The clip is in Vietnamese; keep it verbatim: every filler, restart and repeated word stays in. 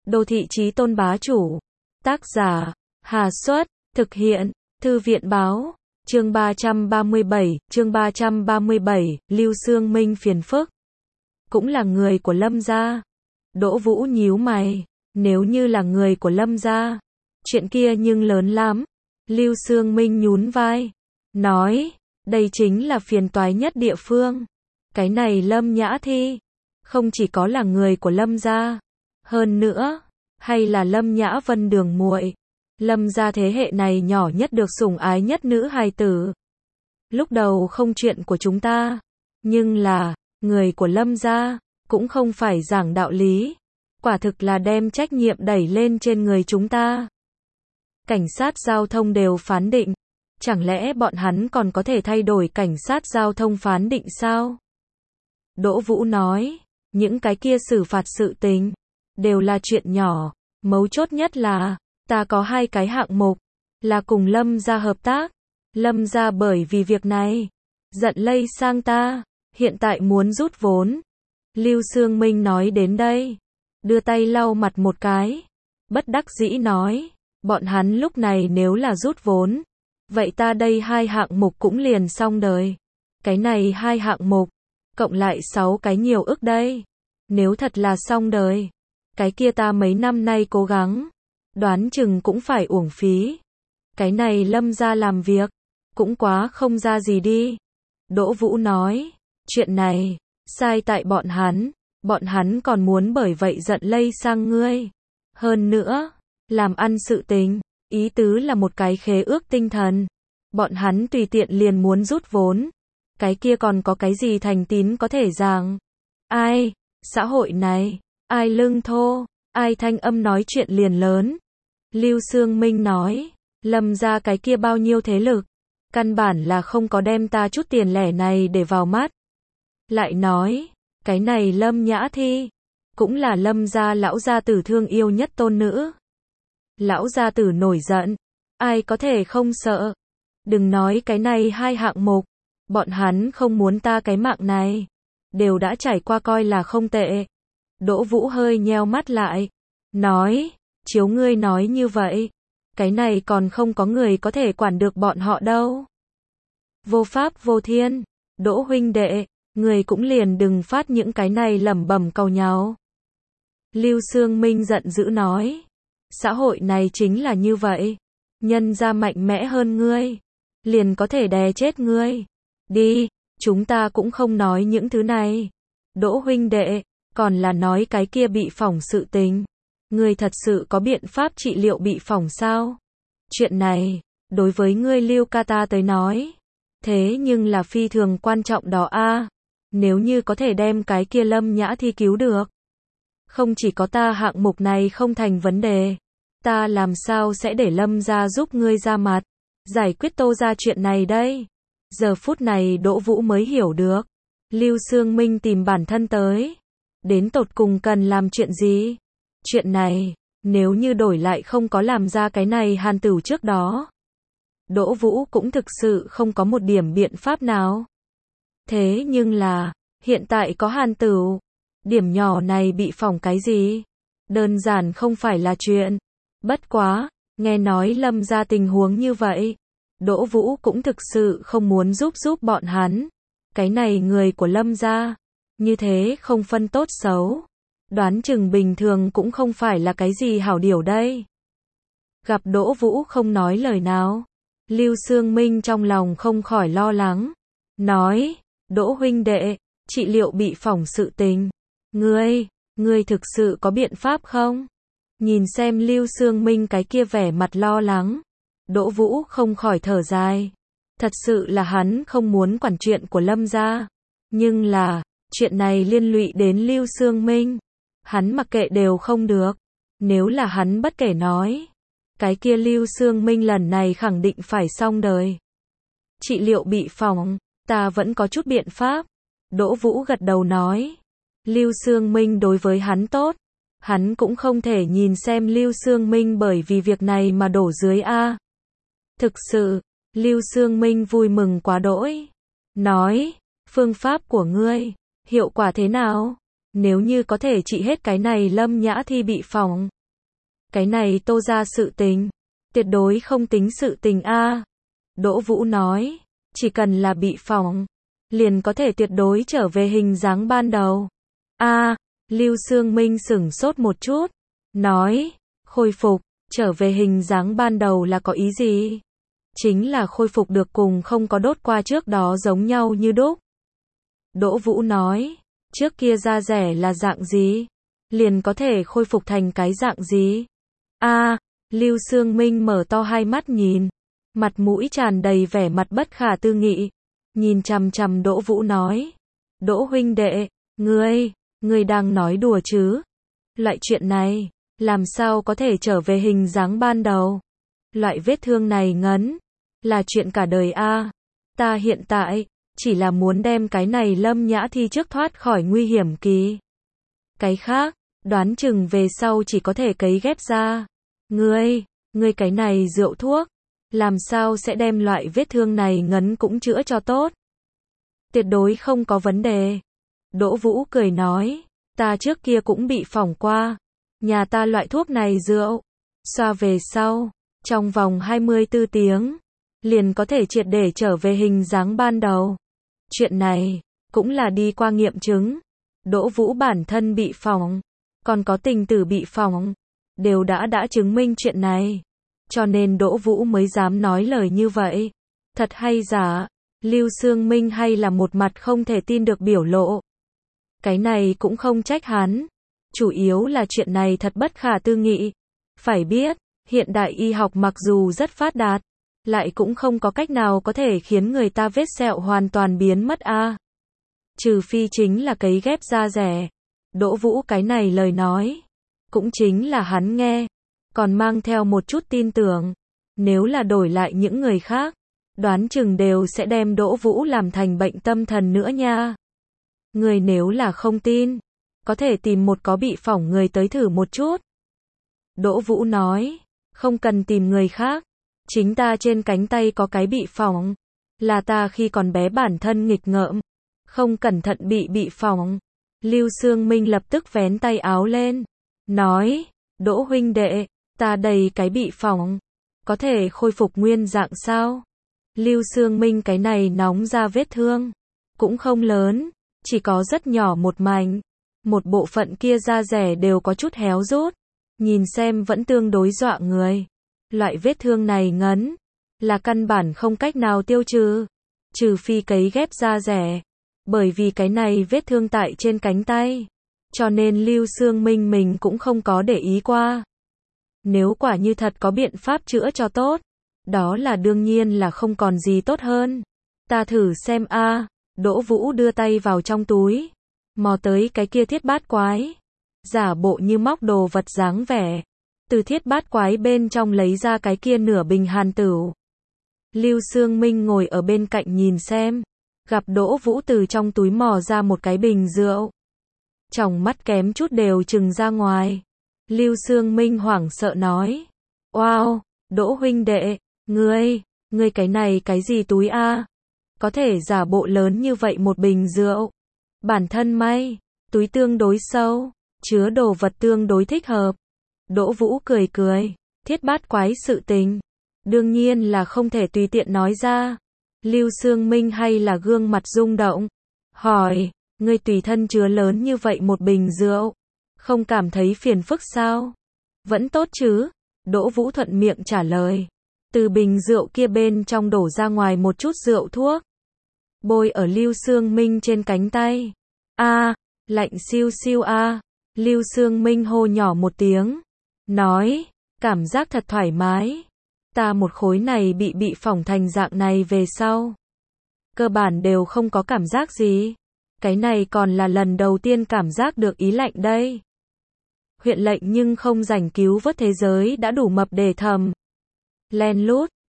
Đô thị chí tôn bá chủ. Tác giả, Hà Xuất, thực hiện, Thư viện báo, chương ba trăm ba mươi bảy, chương ba trăm ba mươi bảy, Lưu Xương Minh phiền phức. Cũng là người của Lâm gia. Đỗ Vũ nhíu mày, nếu như là người của Lâm gia, chuyện kia nhưng lớn lắm. Lưu Xương Minh nhún vai, nói, đây chính là phiền toái nhất địa phương. Cái này Lâm Nhã Thi, không chỉ có là người của Lâm gia, hơn nữa, hay là Lâm Nhã Vân đường muội. Lâm gia thế hệ này nhỏ nhất được sủng ái nhất nữ hài tử. Lúc đầu không chuyện của chúng ta, nhưng là, người của Lâm gia, cũng không phải giảng đạo lý. Quả thực là đem trách nhiệm đẩy lên trên người chúng ta. Cảnh sát giao thông đều phán định, chẳng lẽ bọn hắn còn có thể thay đổi cảnh sát giao thông phán định sao? Đỗ Vũ nói, những cái kia xử phạt sự tình, đều là chuyện nhỏ, mấu chốt nhất là, ta có hai cái hạng mục, là cùng Lâm gia hợp tác. Lâm gia bởi vì việc này, giận lây sang ta, hiện tại muốn rút vốn. Lưu Xương Minh nói đến đây, đưa tay lau mặt một cái, bất đắc dĩ nói, bọn hắn lúc này nếu là rút vốn, vậy ta đây hai hạng mục cũng liền xong đời. Cái này hai hạng mục, cộng lại sáu cái nhiều ức đây. Nếu thật là xong đời, cái kia ta mấy năm nay cố gắng, đoán chừng cũng phải uổng phí. Cái này Lâm gia làm việc, cũng quá không ra gì đi. Đỗ Vũ nói, chuyện này, sai tại bọn hắn, bọn hắn còn muốn bởi vậy giận lây sang ngươi. Hơn nữa, làm ăn sự tình, ý tứ là một cái khế ước tinh thần. Bọn hắn tùy tiện liền muốn rút vốn. Cái kia còn có cái gì thành tín có thể giảng. Ai, xã hội này, ai lưng thô, ai thanh âm nói chuyện liền lớn. Lưu Xương Minh nói, Lâm gia cái kia bao nhiêu thế lực, căn bản là không có đem ta chút tiền lẻ này để vào mắt. Lại nói, cái này Lâm Nhã Thi, cũng là Lâm gia lão gia tử thương yêu nhất tôn nữ. Lão gia tử nổi giận, ai có thể không sợ. Đừng nói cái này hai hạng mục, bọn hắn không muốn ta cái mạng này, đều đã trải qua coi là không tệ. Đỗ Vũ hơi nheo mắt lại, nói, chiếu ngươi nói như vậy, cái này còn không có người có thể quản được bọn họ đâu. Vô pháp vô thiên, Đỗ huynh đệ, người cũng liền đừng phát những cái này lẩm bẩm cầu nhau. Lưu Xương Minh giận dữ nói, xã hội này chính là như vậy, nhân gia mạnh mẽ hơn ngươi, liền có thể đè chết ngươi. Đi, chúng ta cũng không nói những thứ này. Đỗ huynh đệ, còn là nói cái kia bị phỏng sự tình. Ngươi thật sự có biện pháp trị liệu bị phỏng sao? Chuyện này, đối với ngươi Lưu ca ta tới nói, thế nhưng là phi thường quan trọng đó a. Nếu như có thể đem cái kia Lâm Nhã Thi cứu được, không chỉ có ta hạng mục này không thành vấn đề, ta làm sao sẽ để Lâm gia giúp ngươi ra mặt, giải quyết Tô gia chuyện này đây? Giờ phút này Đỗ Vũ mới hiểu được, Lưu Xương Minh tìm bản thân tới, đến tột cùng cần làm chuyện gì? Chuyện này, nếu như đổi lại không có làm ra cái này Hàn Tửu trước đó, Đỗ Vũ cũng thực sự không có một điểm biện pháp nào. Thế nhưng là, hiện tại có Hàn Tửu, điểm nhỏ này bị phỏng cái gì? Đơn giản không phải là chuyện. Bất quá, nghe nói Lâm gia tình huống như vậy, Đỗ Vũ cũng thực sự không muốn giúp giúp bọn hắn. Cái này người của Lâm gia, như thế không phân tốt xấu, đoán chừng bình thường cũng không phải là cái gì hảo điều đây. Gặp Đỗ Vũ không nói lời nào, Lưu Xương Minh trong lòng không khỏi lo lắng, nói, Đỗ huynh đệ, trị liệu bị phỏng sự tình, ngươi, ngươi thực sự có biện pháp không? Nhìn xem Lưu Xương Minh cái kia vẻ mặt lo lắng, Đỗ Vũ không khỏi thở dài. Thật sự là hắn không muốn quản chuyện của Lâm gia, nhưng là, chuyện này liên lụy đến Lưu Xương Minh, hắn mặc kệ đều không được. Nếu là hắn bất kể nói, cái kia Lưu Xương Minh lần này khẳng định phải xong đời. Trị liệu bị phỏng, ta vẫn có chút biện pháp. Đỗ Vũ gật đầu nói, Lưu Xương Minh đối với hắn tốt, hắn cũng không thể nhìn xem Lưu Xương Minh bởi vì việc này mà đổ dưới a. Thực sự, Lưu Xương Minh vui mừng quá đỗi, nói, phương pháp của ngươi, hiệu quả thế nào? Nếu như có thể trị hết cái này Lâm Nhã Thi bị phỏng, Cái này Tô ra sự tình. Tuyệt đối không tính sự tình a. Đỗ Vũ nói. Chỉ cần là bị phỏng. Liền có thể tuyệt đối trở về hình dáng ban đầu. A. Lưu Sương Minh sửng sốt một chút. Nói. Khôi phục. Trở về hình dáng ban đầu là có ý gì? Chính là khôi phục được cùng không có đốt qua trước đó giống nhau như đúc. Đỗ Vũ nói. Trước kia da rẻ là dạng gì? Liền có thể khôi phục thành cái dạng gì? A. Lưu Sương Minh mở to hai mắt nhìn. Mặt mũi tràn đầy vẻ mặt bất khả tư nghị. Nhìn chằm chằm Đỗ Vũ nói. Đỗ huynh đệ, ngươi, ngươi đang nói đùa chứ? Loại chuyện này, làm sao có thể trở về hình dáng ban đầu? Loại vết thương này ngấn, là chuyện cả đời a. Ta hiện tại, chỉ là muốn đem cái này Lâm Nhã Thi trước thoát khỏi nguy hiểm kỳ. Cái khác, đoán chừng về sau chỉ có thể cấy ghép ra. Ngươi, ngươi cái này rượu thuốc, làm sao sẽ đem loại vết thương này ngấn cũng chữa cho tốt? Tuyệt đối không có vấn đề. Đỗ Vũ cười nói, ta trước kia cũng bị phỏng qua. Nhà ta loại thuốc này rượu, xoa về sau, trong vòng hai mươi tư tiếng, liền có thể triệt để trở về hình dáng ban đầu. Chuyện này, cũng là đi qua nghiệm chứng. Đỗ Vũ bản thân bị phỏng, còn có tình tử bị phỏng, đều đã đã chứng minh chuyện này. Cho nên Đỗ Vũ mới dám nói lời như vậy. Thật hay giả, Lưu Sương Minh hay là một mặt không thể tin được biểu lộ. Cái này cũng không trách hắn. Chủ yếu là chuyện này thật bất khả tư nghị. Phải biết, hiện đại y học mặc dù rất phát đạt, lại cũng không có cách nào có thể khiến người ta vết sẹo hoàn toàn biến mất a. Trừ phi chính là cấy ghép da rẻ. Đỗ Vũ cái này lời nói, cũng chính là hắn nghe, còn mang theo một chút tin tưởng. Nếu là đổi lại những người khác, đoán chừng đều sẽ đem Đỗ Vũ làm thành bệnh tâm thần nữa nha. Người nếu là không tin, có thể tìm một có bị phỏng người tới thử một chút. Đỗ Vũ nói, không cần tìm người khác. Chính ta trên cánh tay có cái bị phỏng. Là ta khi còn bé bản thân nghịch ngợm, không cẩn thận bị bị phỏng. Lưu Sương Minh lập tức vén tay áo lên. Nói, Đỗ huynh đệ, ta đầy cái bị phỏng. Có thể khôi phục nguyên dạng sao? Lưu Sương Minh cái này nóng ra vết thương. Cũng không lớn, chỉ có rất nhỏ một mảnh. Một bộ phận kia da rẻ đều có chút héo rút. Nhìn xem vẫn tương đối dọa người. Loại vết thương này ngấn, là căn bản không cách nào tiêu trừ. Trừ phi cấy ghép da rẻ. Bởi vì cái này vết thương tại trên cánh tay. Cho nên Lưu Sương Minh mình cũng không có để ý qua. Nếu quả như thật có biện pháp chữa cho tốt, đó là đương nhiên là không còn gì tốt hơn. Ta thử xem a. Đỗ Vũ đưa tay vào trong túi, mò tới cái kia thiết bát quái, giả bộ như móc đồ vật dáng vẻ, từ thiết bát quái bên trong lấy ra cái kia nửa bình hàn tửu. Lưu Sương Minh ngồi ở bên cạnh nhìn xem, gặp Đỗ Vũ từ trong túi mò ra một cái bình rượu. Tròng mắt kém chút đều trừng ra ngoài. Lưu Sương Minh hoảng sợ nói, wow, Đỗ huynh đệ, ngươi, ngươi cái này cái gì túi a? Có thể giả bộ lớn như vậy một bình rượu. Bản thân may, túi tương đối sâu, chứa đồ vật tương đối thích hợp. Đỗ Vũ cười cười, thiết bát quái sự tình, đương nhiên là không thể tùy tiện nói ra. Lưu Sương Minh hay là gương mặt rung động, hỏi, ngươi tùy thân chứa lớn như vậy một bình rượu, không cảm thấy phiền phức sao? Vẫn tốt chứ? Đỗ Vũ thuận miệng trả lời. Từ bình rượu kia bên trong đổ ra ngoài một chút rượu thuốc, bôi ở Lưu Sương Minh trên cánh tay. A, lạnh siêu siêu a. Lưu Sương Minh hô nhỏ một tiếng, nói, cảm giác thật thoải mái. Ta một khối này bị bị phỏng thành dạng này về sau, cơ bản đều không có cảm giác gì. Cái này còn là lần đầu tiên cảm giác được ý lạnh đây. Huyện lệnh nhưng không rảnh cứu vớt thế giới đã đủ mập để thầm. Len lút,